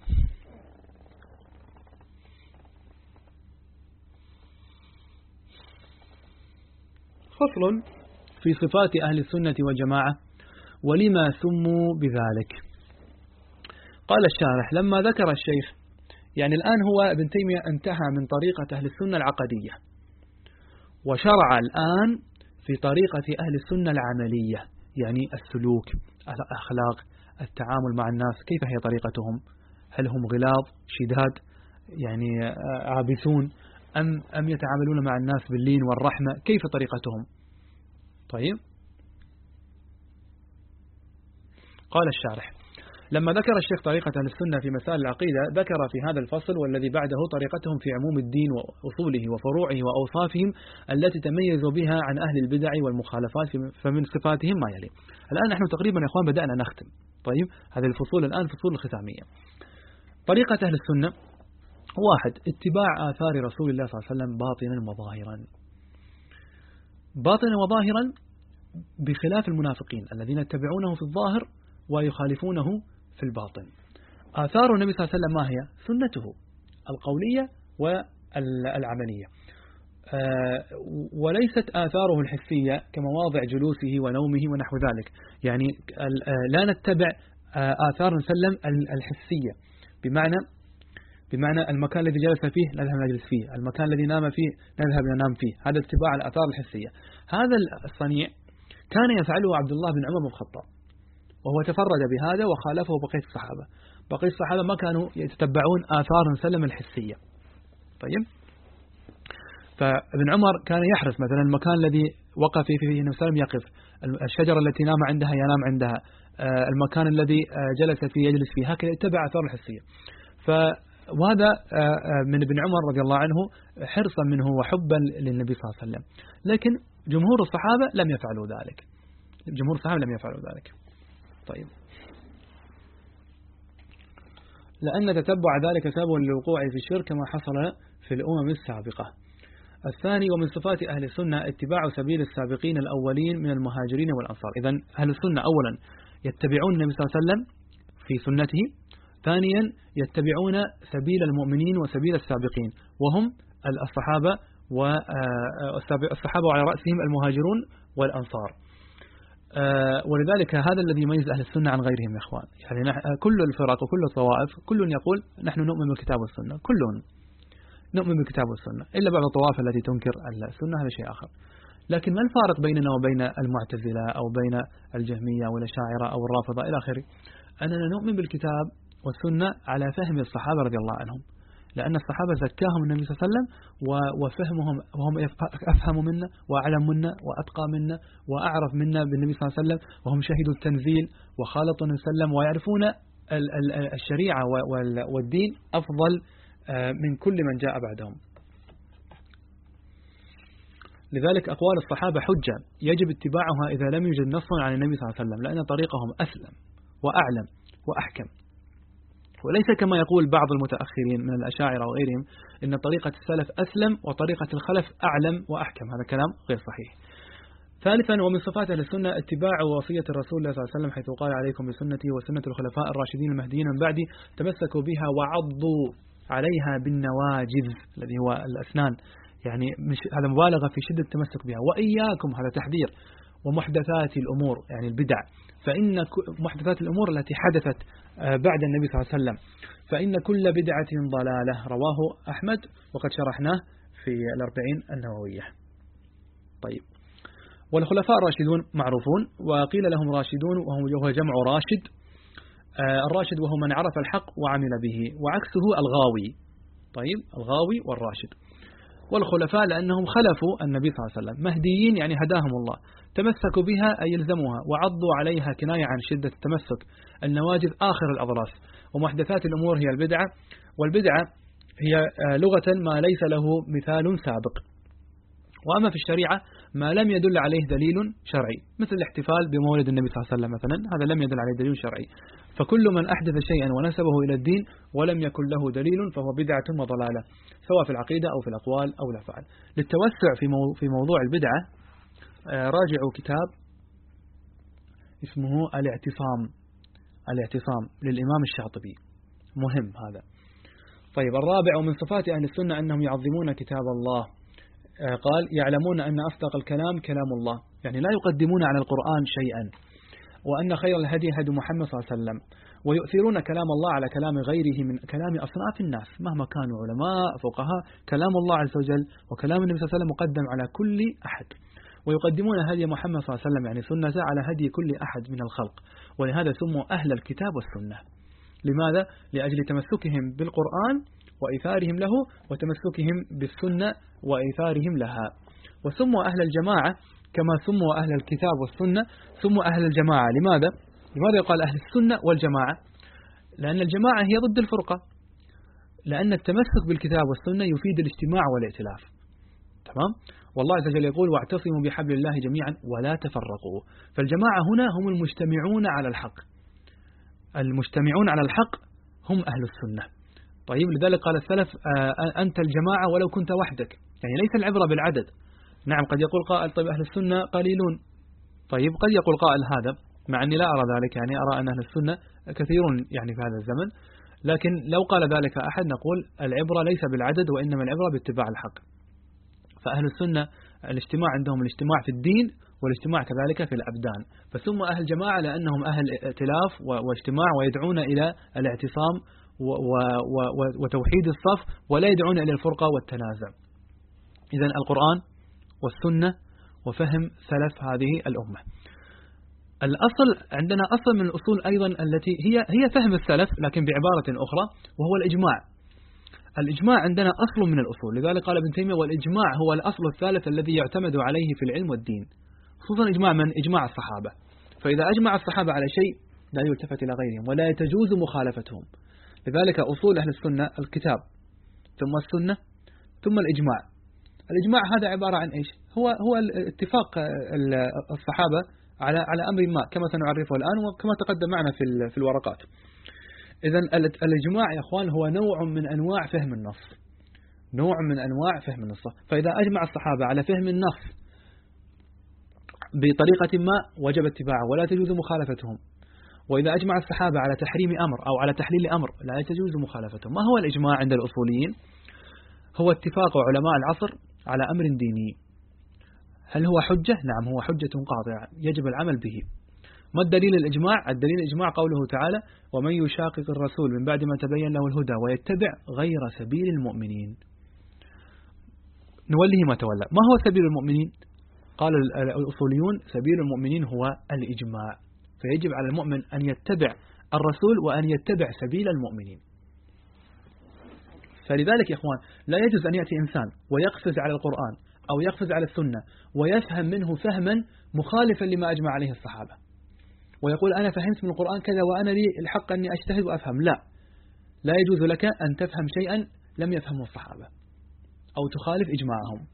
فصل في صفات أهل السنة والجماعة ولما سموا بذلك. قال الشارح: لما ذكر الشيخ، يعني الآن هو ابن تيمية انتهى من طريقة أهل السنة العقدية وشرع الآن في طريقة أهل السنة العملية، يعني السلوك، الأخلاق، التعامل مع الناس، كيف هي طريقتهم؟ هل هم غلاظ شداد يعني عابثون، أم أم يتعاملون مع الناس باللين والرحمة؟ كيف طريقتهم؟ طيب، قال الشارح: لما ذكر الشيخ طريقة أهل السنة في مسائل العقيدة، ذكر في هذا الفصل والذي بعده طريقتهم في عموم الدين وأصوله وفروعه وأوصافهم التي تميزوا بها عن أهل البدع والمخالفات، فمن صفاتهم ما يلي. الآن نحن تقريبا يا أخوان بدأنا نختم. طيب، هذه الفصول الآن فصول الختامية. طريقة أهل السنة: واحد، اتباع آثار رسول الله صلى الله عليه وسلم باطنا وظاهرا. باطنا وظاهرا بخلاف المنافقين الذين يتبعونه في الظاهر ويخالفونه في الباطن. آثار النبي صلى الله عليه وسلم ما هي؟ سنته القولية والعملية، وليست آثاره الحسية كمواضع جلوسه ونومه ونحو ذلك. يعني لا نتبع آثار سلم الحسية، بمعنى بمعنى المكان الذي جلس فيه نذهب نجلس فيه، المكان الذي نام فيه نذهب ننام فيه، هذا اتباع الآثار الحسية. هذا الصنيع كان يفعله عبد الله بن عمر بن الخطاب، وهو تفرد بهذا وخالفه بقية الصحابة. بقية الصحابة ما كانوا يتتبعون آثار سلم الحسية. طيب، فابن عمر كان يحرص مثلا المكان الذي وقف فيه فيه النبي صلى الله عليه وسلم يقف، الشجرة التي نام عندها ينام عندها، المكان الذي جلس فيه يجلس فيه، هكذا يتبع آثار الحسية. وهذا من ابن عمر رضي الله عنه حرصا منه وحبا للنبي صلى الله عليه وسلم. لكن جمهور الصحابة لم يفعلوا ذلك، جمهور الصحابة لم يفعلوا ذلك. طيب، لأن تتبع ذلك سبب للوقوع في الشرك كما حصل في الأمم السابقة. الثاني، ومن صفات أهل السنة اتباع سبيل السابقين الأولين من المهاجرين والأنصار. إذن أهل السنة أولا يتبعون النبي صلى الله عليه وسلم في سنته، ثانيا يتبعون سبيل المؤمنين وسبيل السابقين وهم الصحابة، والصحابة وعلى رأسهم المهاجرون والأنصار. ولذلك هذا الذي يميز أهل السنة عن غيرهم يا إخوان. يعني كل الفرق وكل الطوائف كل يقول نحن نؤمن بالكتاب والسنة، كلهم نؤمن بالكتاب والسنة، إلا بعض الطوائف التي تنكر السنة، هذا شيء آخر. لكن ما الفارق بيننا وبين المعتزلة أو بين الجهمية والأشاعرة أو الرافضة إلى آخره؟ أننا نؤمن بالكتاب والسنة على فهم الصحابة رضي الله عنهم، لأن الصحابة زكاهم النبي صلى الله عليه وسلم وفهمهم، وهم أفهم منا وأعلم منا وأتقى منا وأعرف منا بالنبي صلى الله عليه وسلم، وهم شهدوا التنزيل وخالطوا النبي صلى الله عليه وسلم ويعرفون الشريعة والدين أفضل من كل من جاء بعدهم. لذلك أقوال الصحابة حجة يجب اتباعها إذا لم يوجد نص عن النبي صلى الله عليه وسلم، لأن طريقهم أسلم وأعلم وأحكم. وليس كما يقول بعض المتأخرين من الأشاعرة وغيرهم إن طريقة السلف أسلم وطريقة الخلف أعلم وأحكم، هذا كلام غير صحيح. ثالثا، ومن صفات أهل السنة اتباع وصية الرسول صلى الله عليه وسلم، حيث قال عليكم بسنتي وسنة الخلفاء الراشدين المهديين من بعدي تمسكوا بها وعضوا عليها بالنواجذ، الذي هو الأسنان، يعني مش هذا مبالغة في شدة التمسك بها. وإياكم، هذا تحذير، ومحدثات الأمور يعني البدع، فإن محدثات الأمور التي حدثت بعد النبي صلى الله عليه وسلم، فإن كل بدعة ضلالة. رواه أحمد وقد شرحناه في الأربعين النووية. طيب، والخلفاء الراشدون معروفون، وقيل لهم راشدون وهو جمع راشد. الراشد وهو من عرف الحق وعمل به، وعكسه الغاوي. طيب، الغاوي والراشد. والخلفاء لأنهم خلفوا النبي صلى الله عليه وسلم، مهديين يعني هداهم الله، تمسكوا بها أي يلزموها، وعضوا عليها كناية عن شدة التمسك، النواجذ آخر الأضراس. ومحدثات الأمور هي البدعة، والبدعة هي لغة ما ليس له مثال سابق. وأما في الشريعة ما لم يدل عليه دليل شرعي، مثل الاحتفال بمولد النبي صلى الله عليه وسلم مثلا، هذا لم يدل عليه دليل شرعي. فكل من أحدث شيئا ونسبه إلى الدين ولم يكن له دليل فهو بدعة وضلالة، سواء في العقيدة أو في الأقوال أو الأفعال. للتوسع في في موضوع البدعة راجعوا كتاب اسمه الاعتصام الاعتصام للإمام الشاطبي، مهم هذا. طيب، الرابع من صفات أهل السنة أنهم يعظمون كتاب الله. قال: يعلمون أن أصدق الكلام كلام الله، يعني لا يقدمون على القرآن شيئا، وأن خير الهدي هدي محمد صلى الله عليه وسلم، ويؤثرون كلام الله على كلام غيره من كلام أصناف الناس مهما كانوا علماء فقهاء. كلام الله عز وجل وكلام النبي صلى الله عليه وسلم مقدم على كل أحد، ويقدمون هدي محمد صلى الله عليه وسلم يعني سنة على هدي كل أحد من الخلق، ولهذا سموا أهل الكتاب والسنة. لماذا؟ لأجل تمسكهم بالقرآن وإيثارهم له، وتمسكهم بالسنة وإيثارهم لها. وسموا أهل الجماعة كما سموا أهل الكتاب والسنة، سموا أهل الجماعة. لماذا؟ لماذا يقال أهل السنة والجماعة؟ لأن الجماعة هي ضد الفرقة، لأن التمسك بالكتاب والسنة يفيد الاجتماع والائتلاف. تمام؟ والله عز وجل يقول: واعتصموا بحبل الله جميعا ولا تفرقوا. فالجماعة هنا هم المجتمعون على الحق، المجتمعون على الحق هم أهل السنة. طيب، لذلك قال السلف: أنت الجماعة ولو كنت وحدك، يعني ليس العبرة بالعدد. نعم، قد يقول قائل: طيب أهل السنة قليلون. طيب، قد يقول قائل هذا، مع أني لا أرى ذلك، يعني أرى أن أهل السنة كثيرون يعني في هذا الزمن. لكن لو قال ذلك أحد نقول العبرة ليس بالعدد، وإنما العبرة باتباع الحق. فأهل السنة الاجتماع عندهم الاجتماع في الدين، والاجتماع كذلك في الأبدان. فسموا أهل جماعة لأنهم أهل ائتلاف واجتماع، ويدعون إلى الاعتصام وتوحيد الصف، ولا يدعون إلى الفرقة والتنازع. إذن القرآن والسنة وفهم سلف هذه الأمة. الأصل عندنا أصل من الأصول أيضا التي هي هي فهم السلف لكن بعبارة أخرى، وهو الإجماع. الإجماع عندنا أصل من الأصول، لذلك قال ابن تيمية: والإجماع هو الأصل الثالث الذي يعتمد عليه في العلم والدين. خصوصا إجماع من؟ إجماع الصحابة. فإذا أجمع الصحابة على شيء لا يلتفت إلى غيرهم ولا تجوز مخالفتهم. لذلك أصول أهل السنة الكتاب ثم السنة ثم الإجماع. الإجماع هذا عبارة عن إيش؟ هو هو اتفاق الصحابة على على أمر ما، كما سنعرفه الآن وكما تقدم معنا في في الورقات. إذن الإجماع يا أخوان هو نوع من أنواع فهم النص، نوع من أنواع فهم النص. فإذا أجمع الصحابة على فهم النص بطريقة ما وجب اتباعه ولا تجوز مخالفتهم، وإذا أجمع الصحابة على تحريم أمر أو على تحليل أمر لا تجوز مخالفتهم. ما هو الإجماع عند الأصوليين؟ هو اتفاق علماء العصر على أمر ديني. هل هو حجة؟ نعم، هو حجة قاطعة يجب العمل به. ما الدليل الإجماع؟ الدليل الإجماع قوله تعالى: ومن يشاقق الرسول من بعد ما تبين له الهدى ويتبع غير سبيل المؤمنين نوله ما تولى. ما هو سبيل المؤمنين؟ قال الأصوليون: سبيل المؤمنين هو الإجماع. فيجب على المؤمن أن يتبع الرسول وأن يتبع سبيل المؤمنين. فلذلك يا إخوان لا يجوز أن يأتي إنسان ويقفز على القرآن أو يقفز على السنة ويفهم منه فهما مخالفا لما أجمع عليه الصحابة، ويقول أنا فهمت من القرآن كذا وأنا لي الحق أني أجتهد وأفهم. لا، لا يجوز لك أن تفهم شيئا لم يفهمه الصحابة أو تخالف إجماعهم.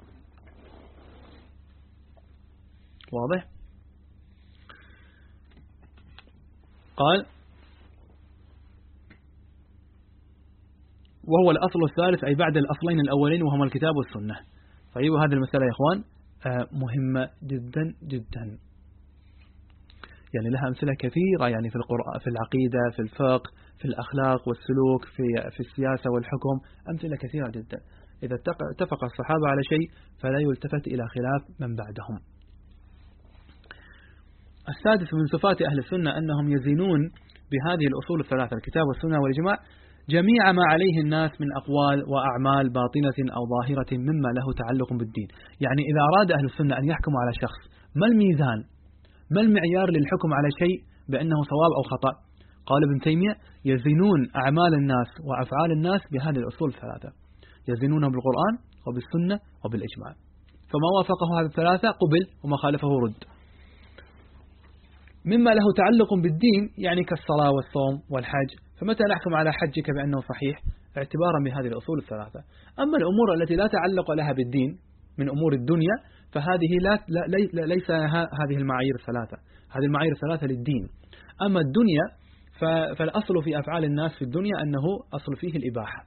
واضح؟ قال: وهو الأصل الثالث أي بعد الأصلين الأولين وهما الكتاب والسنة. طيب، هذه المسألة يا إخوان مهمة جدا جدا. يعني لها أمثلة كثيرة يعني في القرآن، في العقيدة، في الفقه، في الأخلاق والسلوك، في في السياسة والحكم، أمثلة كثيرة جدا. إذا اتفق الصحابة على شيء فلا يلتفت إلى خلاف من بعدهم. السادس من صفات أهل السنة أنهم يزينون بهذه الأصول الثلاثة، الكتاب والسنة والإجماع، جميع ما عليه الناس من أقوال وأعمال باطنة أو ظاهرة مما له تعلق بالدين. يعني إذا أراد أهل السنة أن يحكموا على شخص، ما الميزان، ما المعيار للحكم على شيء بأنه صواب أو خطأ؟ قال ابن تيمية: يزنون أعمال الناس وأفعال الناس بهذه الأصول الثلاثة، يزنونه بالقرآن وبالسنة وبالإجماع، فما وافقه هذه الثلاثة قبل وما خالفه رد. مما له تعلق بالدين يعني كالصلاة والصوم والحج، فمتى نحكم على حجك بأنه صحيح؟ اعتبارا بهذه الأصول الثلاثة. أما الأمور التي لا تعلق لها بالدين من أمور الدنيا فهذه لا, لا, لا ليس هذه المعايير الثلاثة، هذه المعايير الثلاثة للدين. أما الدنيا فالأصل في أفعال الناس في الدنيا أنه أصل فيه الإباحة.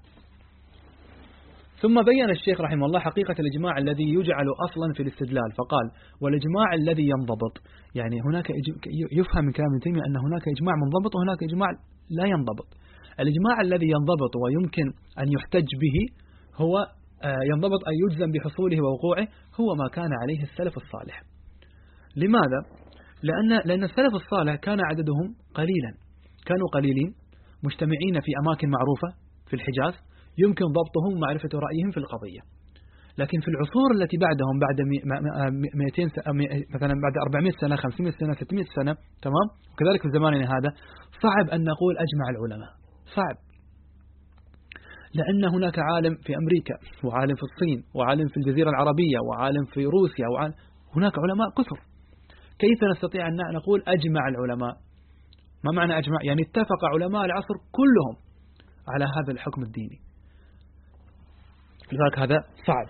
ثم بين الشيخ رحمه الله حقيقة الإجماع الذي يجعل أصلا في الاستدلال، فقال: والإجماع الذي ينضبط. يعني هناك يفهم من كلام ابن تيمية أن هناك إجماع منضبط وهناك إجماع لا ينضبط. الإجماع الذي ينضبط ويمكن أن يحتج به هو ينضبط أن يجزم بحصوله ووقوعه، هو ما كان عليه السلف الصالح. لماذا؟ لأن لأن السلف الصالح كان عددهم قليلا، كانوا قليلين مجتمعين في أماكن معروفة في الحجاز، يمكن ضبطهم ومعرفة رأيهم في القضية. لكن في العصور التي بعدهم بعد مئتين مثلا بعد أربعمائة سنة، خمسمائة سنة، ستمائة سنة، تمام، وكذلك في زماننا هذا صعب أن نقول أجمع العلماء، صعب، لأن هناك عالم في أمريكا وعالم في الصين وعالم في الجزيرة العربية وعالم في روسيا وعالم، هناك علماء كثر. كيف نستطيع أن نقول أجمع العلماء؟ ما معنى أجمع؟ يعني اتفق علماء العصر كلهم على هذا الحكم الديني، لذلك هذا صعب.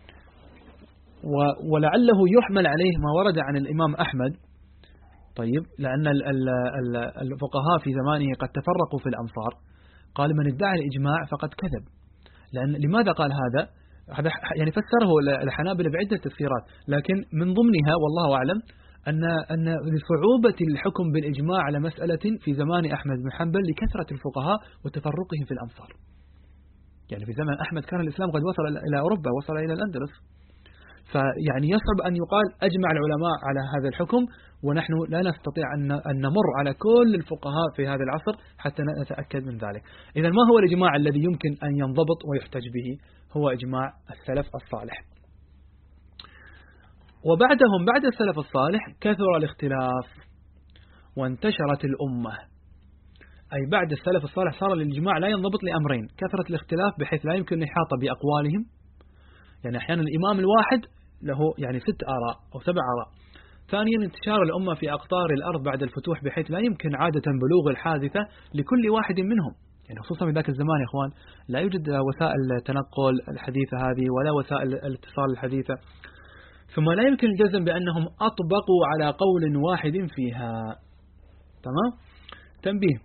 ولعله يحمل عليه ما ورد عن الإمام أحمد، طيب، لأن الفقهاء في زمانه قد تفرقوا في الأمصار، قال: من ادعى الإجماع فقد كذب. لأن لماذا قال هذا؟ هذا يعني فسره الحنابلة بعدة تفسيرات، لكن من ضمنها والله أعلم أن أن لصعوبة الحكم بالإجماع على مسألة في زمان أحمد بن حنبل لكثرة الفقهاء وتفرقهم في الأمصار. يعني في زمن أحمد كان الإسلام قد وصل إلى أوروبا، وصل إلى الأندلس، فيعني يصعب أن يقال أجمع العلماء على هذا الحكم ونحن لا نستطيع أن نمر على كل الفقهاء في هذا العصر حتى نتأكد من ذلك. إذن ما هو الإجماع الذي يمكن أن ينضبط ويحتج به؟ هو إجماع السلف الصالح. وبعدهم بعد السلف الصالح كثر الاختلاف وانتشرت الأمة، أي بعد السلف الصالح صار الإجماع لا ينضبط لأمرين: كثرة الاختلاف بحيث لا يمكن الإحاطة بأقوالهم، يعني أحيانا الإمام الواحد له يعني ست آراء أو سبع آراء. ثانيا انتشار الأمة في أقطار الأرض بعد الفتوح بحيث لا يمكن عادة بلوغ الحادثة لكل واحد منهم، يعني خصوصا في ذاك الزمان يا إخوان لا يوجد وسائل التنقل الحديثة هذه ولا وسائل الاتصال الحديثة، ثم لا يمكن الجزم بأنهم أطبقوا على قول واحد فيها. تمام؟ تنبيه: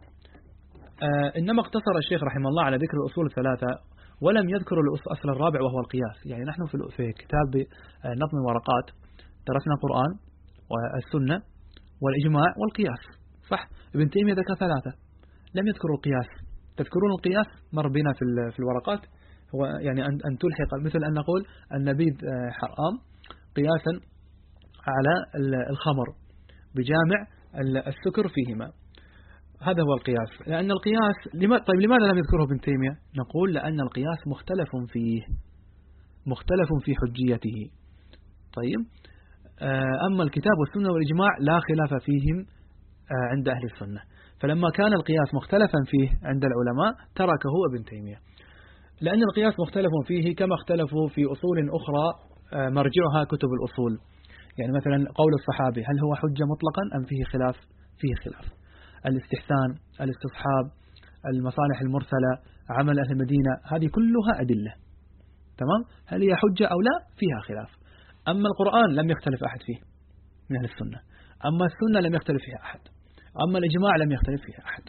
آه إنما اقتصر الشيخ رحمه الله على ذكر الأصول الثلاثة ولم يذكر الأصل الرابع وهو القياس. يعني نحن في كتاب نظم الورقات درسنا القرآن والسنة والإجماع والقياس، صح؟ ابن تيمية ذكر ثلاثة لم يذكروا القياس. تذكرون القياس؟ مر بنا في الورقات، هو يعني أن تلحق مثل أن نقول النبيذ حرام قياسا على الخمر بجامع السكر فيهما، هذا هو القياس. لأن القياس لما طيب لماذا لم يذكره ابن تيمية؟ نقول لأن القياس مختلف فيه، مختلف في حجيته. طيب، أما الكتاب والسنة والإجماع لا خلاف فيهم عند أهل السنة، فلما كان القياس مختلفا فيه عند العلماء تركه ابن تيمية، لأن القياس مختلف فيه كما اختلفوا في أصول أخرى مرجعها كتب الأصول. يعني مثلا قول الصحابي هل هو حجة مطلقا أم فيه خلاف؟ فيه خلاف. الاستحسان، الاستصحاب، المصالح المرسلة، عمل أهل المدينة، هذه كلها أدلة، تمام؟ هل هي حجة أو لا؟ فيها خلاف. أما القرآن لم يختلف أحد فيه من أهل السنة، أما السنة لم يختلف فيها أحد، أما الإجماع لم يختلف فيها أحد.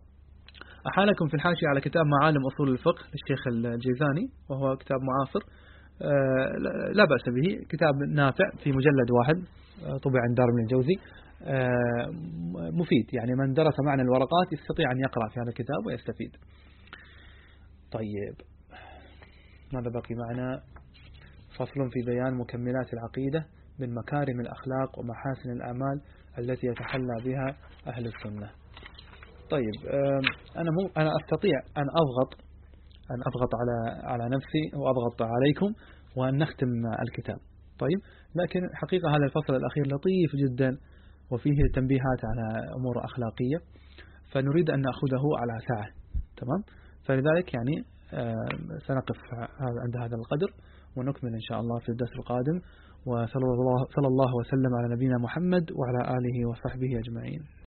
أحالكم في الحاشية على كتاب معالم أصول الفقه للشيخ الجيزاني، وهو كتاب معاصر لا بأس به، كتاب نافع في مجلد واحد طبع عند دار ابن الجوزي، مفيد، يعني من درس معنى الورقات يستطيع أن يقرأ في هذا الكتاب ويستفيد. طيب ماذا بقي معنا؟ فصل في بيان مكملات العقيدة من مكارم الأخلاق ومحاسن الأعمال التي يتحلى بها أهل السنة. طيب أنا مو أنا أستطيع أن أضغط أن أضغط على على نفسي وأضغط عليكم وأن نختم الكتاب. طيب لكن حقيقة هذا الفصل الأخير لطيف جدا وفيه تنبيهات على أمور أخلاقية، فنريد أن نأخذه على ساعة. تمام، فلذلك يعني سنقف عند هذا القدر ونكمل إن شاء الله في الدرس القادم. وصلى الله صلى الله وسلم على نبينا محمد وعلى آله وصحبه أجمعين.